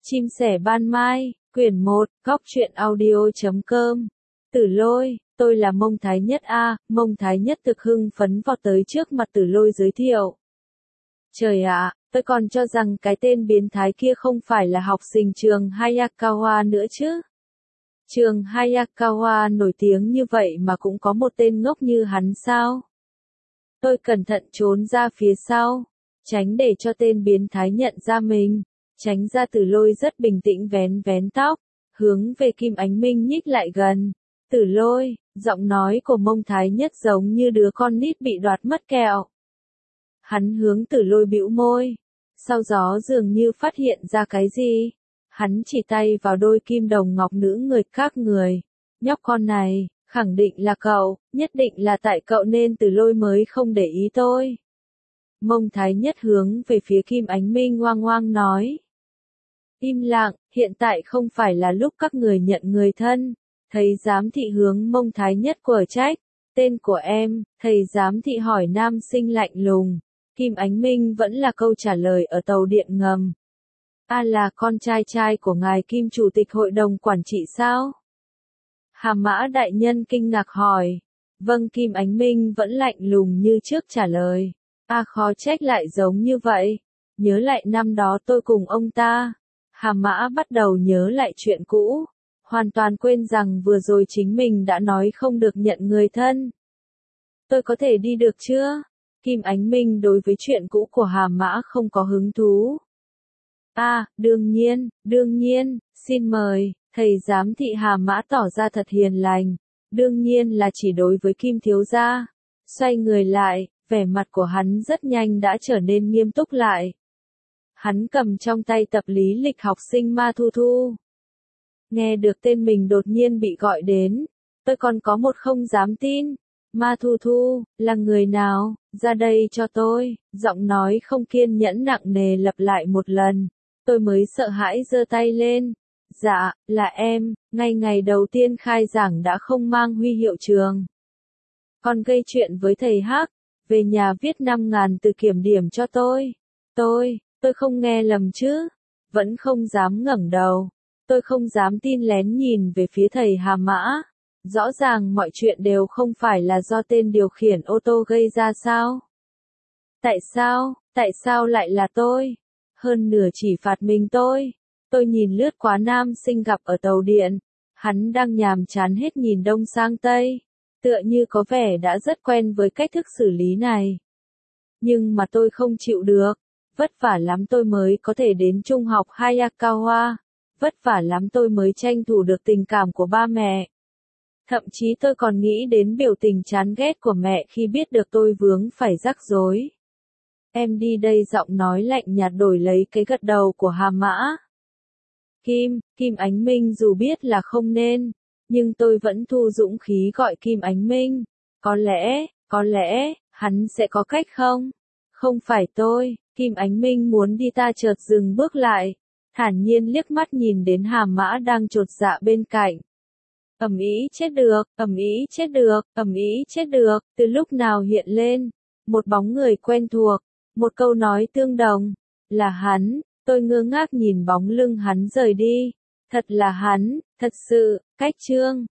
Chim sẻ ban mai, quyển 1, góc truyện audio.com. Tử Lôi, tôi là Mông Thái Nhất a. Mông Thái Nhất thực hưng phấn vọt tới trước mặt Tử Lôi giới thiệu. Trời ạ, tôi còn cho rằng cái tên biến thái kia không phải là học sinh trường Hayakawa nữa chứ. Trường Hayakawa nổi tiếng như vậy mà cũng có một tên ngốc như hắn sao? Tôi cẩn thận trốn ra phía sau, tránh để cho tên biến thái nhận ra mình. Tránh ra. Tử Lôi rất bình tĩnh vén vén tóc, hướng về Kim Ánh Minh nhích lại gần. Tử Lôi, giọng nói của Mông Thái Nhất giống như đứa con nít bị đoạt mất kẹo. Hắn hướng Tử Lôi bĩu môi, sau gió dường như phát hiện ra cái gì. Hắn chỉ tay vào đôi kim đồng ngọc nữ người các người. Nhóc con này, khẳng định là cậu, nhất định là tại cậu nên Tử Lôi mới không để ý tôi. Mông Thái Nhất hướng về phía Kim Ánh Minh oang oang nói. Im lặng, hiện tại không phải là lúc các người nhận người thân. Thầy giám thị hướng Mông Thái Nhất của trách. Tên của em, thầy giám thị hỏi nam sinh lạnh lùng. Kim Ánh Minh vẫn là câu trả lời ở tàu điện ngầm. Là con trai của ngài Kim Chủ tịch Hội đồng Quản trị sao? Hàm Mã đại nhân kinh ngạc hỏi. Vâng, Kim Ánh Minh vẫn lạnh lùng như trước trả lời. Khó trách lại giống như vậy. Nhớ lại năm đó tôi cùng ông ta. Hàm Mã bắt đầu nhớ lại chuyện cũ. Hoàn toàn quên rằng vừa rồi chính mình đã nói không được nhận người thân. Tôi có thể đi được chưa? Kim Ánh Minh đối với chuyện cũ của Hàm Mã không có hứng thú. Đương nhiên, xin mời. Thầy giám thị Hàm Mã tỏ ra thật hiền lành. Đương nhiên là chỉ đối với Kim thiếu gia. Xoay người lại, vẻ mặt của hắn rất nhanh đã trở nên nghiêm túc lại. Hắn cầm trong tay tập lý lịch học sinh Ma Thu Thu. Nghe được tên mình đột nhiên bị gọi đến, tôi còn có một không dám tin. Ma Thu Thu, là người nào? Ra đây cho tôi. Giọng nói không kiên nhẫn nặng nề lặp lại một lần. Tôi mới sợ hãi giơ tay lên. Dạ, là em, ngay ngày đầu tiên khai giảng đã không mang huy hiệu trường. Còn gây chuyện với thầy Hắc, về nhà viết 5.000 từ kiểm điểm cho tôi. Tôi không nghe lầm chứ? Vẫn không dám ngẩng đầu. Tôi không dám tin lén nhìn về phía thầy Hàm Mã. Rõ ràng mọi chuyện đều không phải là do tên điều khiển ô tô gây ra sao? Tại sao lại là tôi? Hơn nửa chỉ phạt mình tôi. Tôi nhìn lướt qua nam sinh gặp ở tàu điện. Hắn đang nhàm chán hết nhìn đông sang tây. Tựa như có vẻ đã rất quen với cách thức xử lý này. Nhưng mà tôi không chịu được. Vất vả lắm tôi mới có thể đến trung học Hayakawa. Vất vả lắm tôi mới tranh thủ được tình cảm của ba mẹ. Thậm chí tôi còn nghĩ đến biểu tình chán ghét của mẹ khi biết được tôi vướng phải rắc rối. Em đi đây, giọng nói lạnh nhạt đổi lấy cái gật đầu của Hàm Mã. Kim Ánh Minh dù biết là không nên, nhưng tôi vẫn thu dũng khí gọi Kim Ánh Minh. Có lẽ, hắn sẽ có cách không? Không phải tôi. Kim Ánh Minh muốn đi, ta chợt dừng bước lại, thản nhiên liếc mắt nhìn đến Hàm Mã đang chột dạ bên cạnh. Ầm ĩ chết được, từ lúc nào hiện lên, một bóng người quen thuộc, một câu nói tương đồng, là hắn. Tôi ngơ ngác nhìn bóng lưng hắn rời đi, thật là hắn, thật sự, cách chương.